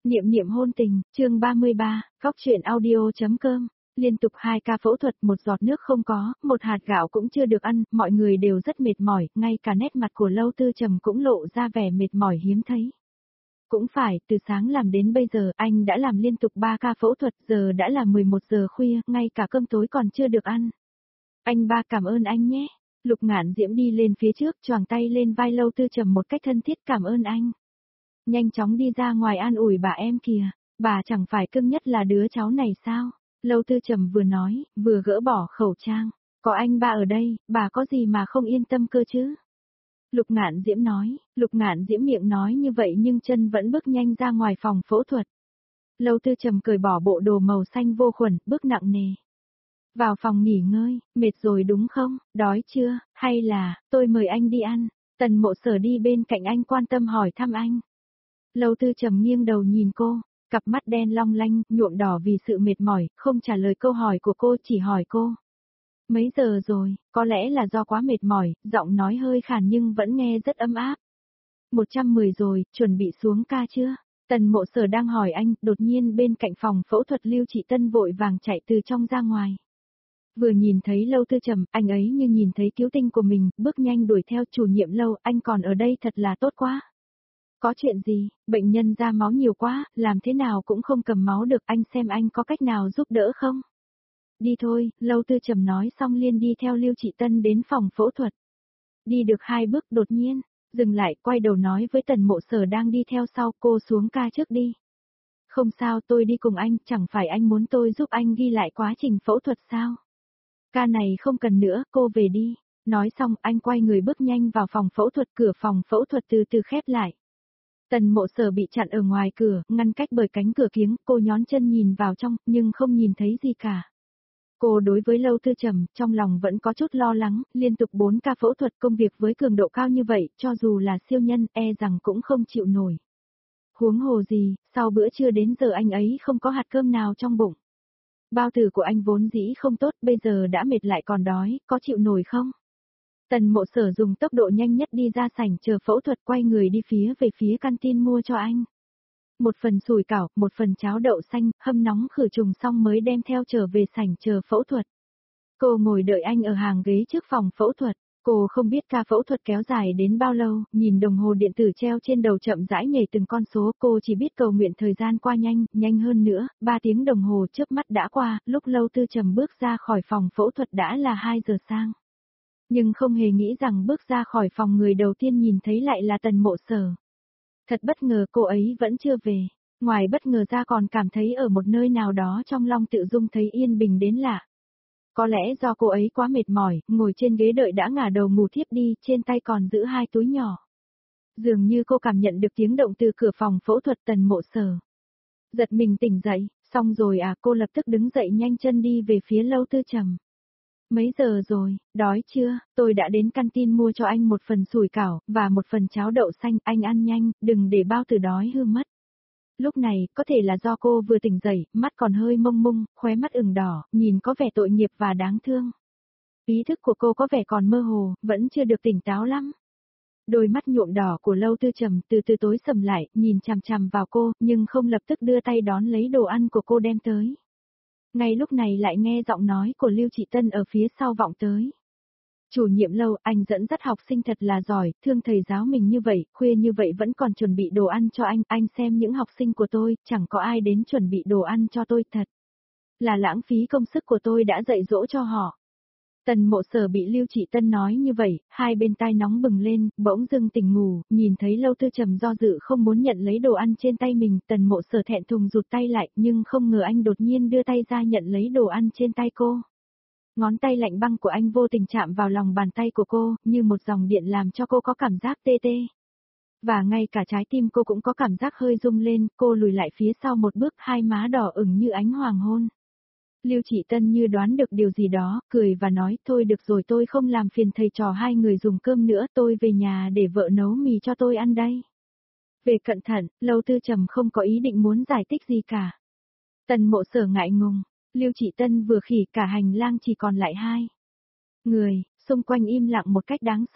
Niệm niệm hôn tình, chương 33, góc truyện audio.com. Liên tục 2 ca phẫu thuật, một giọt nước không có, một hạt gạo cũng chưa được ăn, mọi người đều rất mệt mỏi, ngay cả nét mặt của Lâu Tư Trầm cũng lộ ra vẻ mệt mỏi hiếm thấy. Cũng phải, từ sáng làm đến bây giờ, anh đã làm liên tục 3 ca phẫu thuật, giờ đã là 11 giờ khuya, ngay cả cơm tối còn chưa được ăn. Anh ba cảm ơn anh nhé. Lục Ngạn Diễm đi lên phía trước, choàng tay lên vai Lâu Tư Trầm một cách thân thiết, cảm ơn anh. Nhanh chóng đi ra ngoài an ủi bà em kìa, bà chẳng phải cưng nhất là đứa cháu này sao? Lâu Tư Trầm vừa nói, vừa gỡ bỏ khẩu trang. Có anh ba ở đây, bà có gì mà không yên tâm cơ chứ? Lục Ngạn Diễm nói, Lục Ngạn Diễm miệng nói như vậy nhưng chân vẫn bước nhanh ra ngoài phòng phẫu thuật. Lâu Tư Trầm cởi bỏ bộ đồ màu xanh vô khuẩn, bước nặng nề. Vào phòng nghỉ ngơi, mệt rồi đúng không, đói chưa, hay là, tôi mời anh đi ăn. Tần Mộ Sở đi bên cạnh anh quan tâm hỏi thăm anh. Lâu Tư Trầm nghiêng đầu nhìn cô, cặp mắt đen long lanh, nhuộm đỏ vì sự mệt mỏi, không trả lời câu hỏi của cô, chỉ hỏi cô. Mấy giờ rồi, có lẽ là do quá mệt mỏi, giọng nói hơi khàn nhưng vẫn nghe rất ấm áp. 110 rồi, chuẩn bị xuống ca chưa? Tần Mộ Sở đang hỏi anh, đột nhiên bên cạnh phòng phẫu thuật Lưu Trị Tân vội vàng chạy từ trong ra ngoài. Vừa nhìn thấy Lâu Tư Trầm, anh ấy như nhìn thấy cứu tinh của mình, bước nhanh đuổi theo. Chủ nhiệm Lâu, anh còn ở đây thật là tốt quá. Có chuyện gì, bệnh nhân ra máu nhiều quá, làm thế nào cũng không cầm máu được, anh xem anh có cách nào giúp đỡ không? Đi thôi, Lâu Tư Trầm nói xong liền đi theo Lưu Trị Tân đến phòng phẫu thuật. Đi được 2 bước đột nhiên, dừng lại, quay đầu nói với Tần Mộ Sở đang đi theo sau, cô xuống ca trước đi. Không sao, tôi đi cùng anh, chẳng phải anh muốn tôi giúp anh ghi lại quá trình phẫu thuật sao? Ca này không cần nữa, cô về đi. Nói xong, anh quay người bước nhanh vào phòng phẫu thuật, cửa phòng phẫu thuật từ từ khép lại. Tần Mộ Sở bị chặn ở ngoài cửa, ngăn cách bởi cánh cửa kiếng, cô nhón chân nhìn vào trong, nhưng không nhìn thấy gì cả. Cô đối với Lâu Tư Trầm, trong lòng vẫn có chút lo lắng, liên tục 4 ca phẫu thuật công việc với cường độ cao như vậy, cho dù là siêu nhân, e rằng cũng không chịu nổi. Huống hồ gì, sau bữa trưa đến giờ anh ấy không có hạt cơm nào trong bụng. Bao tử của anh vốn dĩ không tốt, bây giờ đã mệt lại còn đói, có chịu nổi không? Tần Mộ Sở dùng tốc độ nhanh nhất đi ra sảnh chờ phẫu thuật, quay người đi về phía canteen mua cho anh. Một phần sủi cảo, một phần cháo đậu xanh, hâm nóng khử trùng xong mới đem theo trở về sảnh chờ phẫu thuật. Cô ngồi đợi anh ở hàng ghế trước phòng phẫu thuật. Cô không biết ca phẫu thuật kéo dài đến bao lâu, nhìn đồng hồ điện tử treo trên đầu chậm rãi nhảy từng con số, cô chỉ biết cầu nguyện thời gian qua nhanh, nhanh hơn nữa, 3 tiếng đồng hồ chớp mắt đã qua, lúc Lâu Tư Trầm bước ra khỏi phòng phẫu thuật đã là 2 giờ sáng. Nhưng không hề nghĩ rằng bước ra khỏi phòng người đầu tiên nhìn thấy lại là Tần Mộ Sở. Thật bất ngờ cô ấy vẫn chưa về, ngoài bất ngờ ra còn cảm thấy ở một nơi nào đó trong lòng tự dung thấy yên bình đến lạ. Có lẽ do cô ấy quá mệt mỏi, ngồi trên ghế đợi đã ngả đầu ngủ thiếp đi, trên tay còn giữ 2 túi nhỏ. Dường như cô cảm nhận được tiếng động từ cửa phòng phẫu thuật. Tần Mộ Sở giật mình tỉnh dậy, xong rồi à, cô lập tức đứng dậy nhanh chân đi về phía Lâu Tư Trầm. Mấy giờ rồi, đói chưa, tôi đã đến canteen mua cho anh một phần sủi cảo, và một phần cháo đậu xanh, anh ăn nhanh, đừng để bao tử đói hư mất. Lúc này, có thể là do cô vừa tỉnh dậy, mắt còn hơi mông lung, khóe mắt ửng đỏ, nhìn có vẻ tội nghiệp và đáng thương. Ý thức của cô có vẻ còn mơ hồ, vẫn chưa được tỉnh táo lắm. Đôi mắt nhuộm đỏ của Lâu Tư Trầm từ từ tối sầm lại, nhìn chằm chằm vào cô, nhưng không lập tức đưa tay đón lấy đồ ăn của cô đem tới. Ngay lúc này lại nghe giọng nói của Lưu Trị Tân ở phía sau vọng tới. Chủ nhiệm Lâu, anh dẫn dắt học sinh thật là giỏi, thương thầy giáo mình như vậy, khuya như vậy vẫn còn chuẩn bị đồ ăn cho anh xem những học sinh của tôi, chẳng có ai đến chuẩn bị đồ ăn cho tôi, thật là lãng phí công sức của tôi đã dạy dỗ cho họ. Tần Mộ Sở bị Lưu Trị Tân nói như vậy, hai bên tai nóng bừng lên, bỗng dưng tỉnh ngủ, nhìn thấy Lâu Tư Trầm do dự không muốn nhận lấy đồ ăn trên tay mình, Tần Mộ Sở thẹn thùng rụt tay lại, nhưng không ngờ anh đột nhiên đưa tay ra nhận lấy đồ ăn trên tay cô. Ngón tay lạnh băng của anh vô tình chạm vào lòng bàn tay của cô, như một dòng điện làm cho cô có cảm giác tê tê. Và ngay cả trái tim cô cũng có cảm giác hơi rung lên, cô lùi lại phía sau một bước, hai má đỏ ửng như ánh hoàng hôn. Lưu Trị Tân như đoán được điều gì đó, cười và nói, thôi được rồi, tôi không làm phiền thầy trò hai người dùng cơm nữa, tôi về nhà để vợ nấu mì cho tôi ăn đây. Về cẩn thận, Lâu Tư Trầm không có ý định muốn giải thích gì cả. Tần Mộ Sở ngại ngùng, Lưu Trị Tân vừa khỉ, cả hành lang chỉ còn lại 2 người, xung quanh im lặng một cách đáng sợ.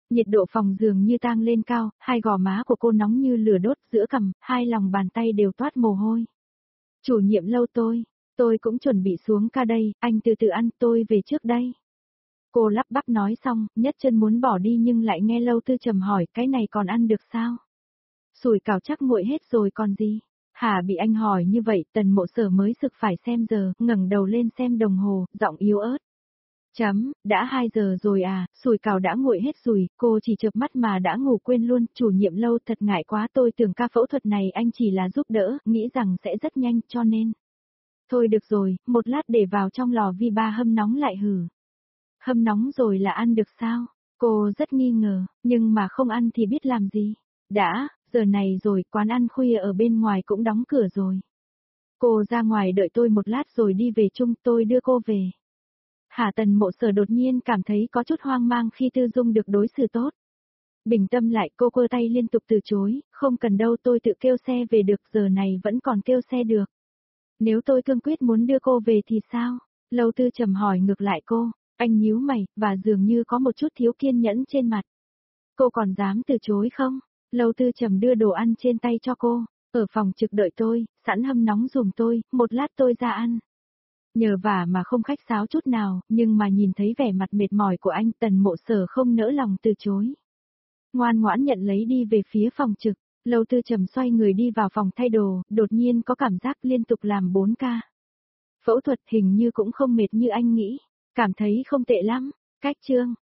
Nhiệt độ phòng giường như tang lên cao, hai gò má của cô nóng như lửa đốt giữa cằm, hai lòng bàn tay đều toát mồ hôi. Chủ nhiệm lâu tôi cũng chuẩn bị xuống ca đây, anh từ từ ăn, tôi về trước đây. Cô lắp bắp nói xong, nhất chân muốn bỏ đi nhưng lại nghe Lâu Tư Trầm hỏi, cái này còn ăn được sao? Sủi cảo chắc nguội hết rồi còn gì? Hả, bị anh hỏi như vậy, Tần Mộ Sở mới sực phải xem giờ, ngẩng đầu lên xem đồng hồ, giọng yếu ớt. Đã 2 giờ rồi à, sủi cảo đã nguội hết rồi, cô chỉ chợp mắt mà đã ngủ quên luôn, chủ nhiệm Lâu thật ngại quá, tôi tưởng ca phẫu thuật này anh chỉ là giúp đỡ, nghĩ rằng sẽ rất nhanh cho nên. Thôi được rồi, một lát để vào trong lò vi ba hâm nóng lại hử. Hâm nóng rồi là ăn được sao? Cô rất nghi ngờ, nhưng mà không ăn thì biết làm gì. Giờ này rồi, quán ăn khuya ở bên ngoài cũng đóng cửa rồi. Cô ra ngoài đợi tôi một lát rồi đi về chung, tôi đưa cô về. Tần Mộ Sở đột nhiên cảm thấy có chút hoang mang khi Tư Dung được đối xử tốt. Bình tâm lại, cô quơ tay liên tục từ chối, không cần đâu, tôi tự kêu xe về được, giờ này vẫn còn kêu xe được. Nếu tôi cương quyết muốn đưa cô về thì sao? Lâu Tư Trầm hỏi ngược lại cô, anh nhíu mày, và dường như có một chút thiếu kiên nhẫn trên mặt. Cô còn dám từ chối không? Lâu Tư Trầm đưa đồ ăn trên tay cho cô, ở phòng trực đợi tôi, sẵn hâm nóng dùm tôi, một lát tôi ra ăn. Nhờ vả mà không khách sáo chút nào, nhưng mà nhìn thấy vẻ mặt mệt mỏi của anh, Tần Mộ Sở không nỡ lòng từ chối. Ngoan ngoãn nhận lấy đi về phía phòng trực, Lâu Tư Trầm xoay người đi vào phòng thay đồ, đột nhiên có cảm giác liên tục làm 4 ca. Phẫu thuật hình như cũng không mệt như anh nghĩ, cảm thấy không tệ lắm, cách chương.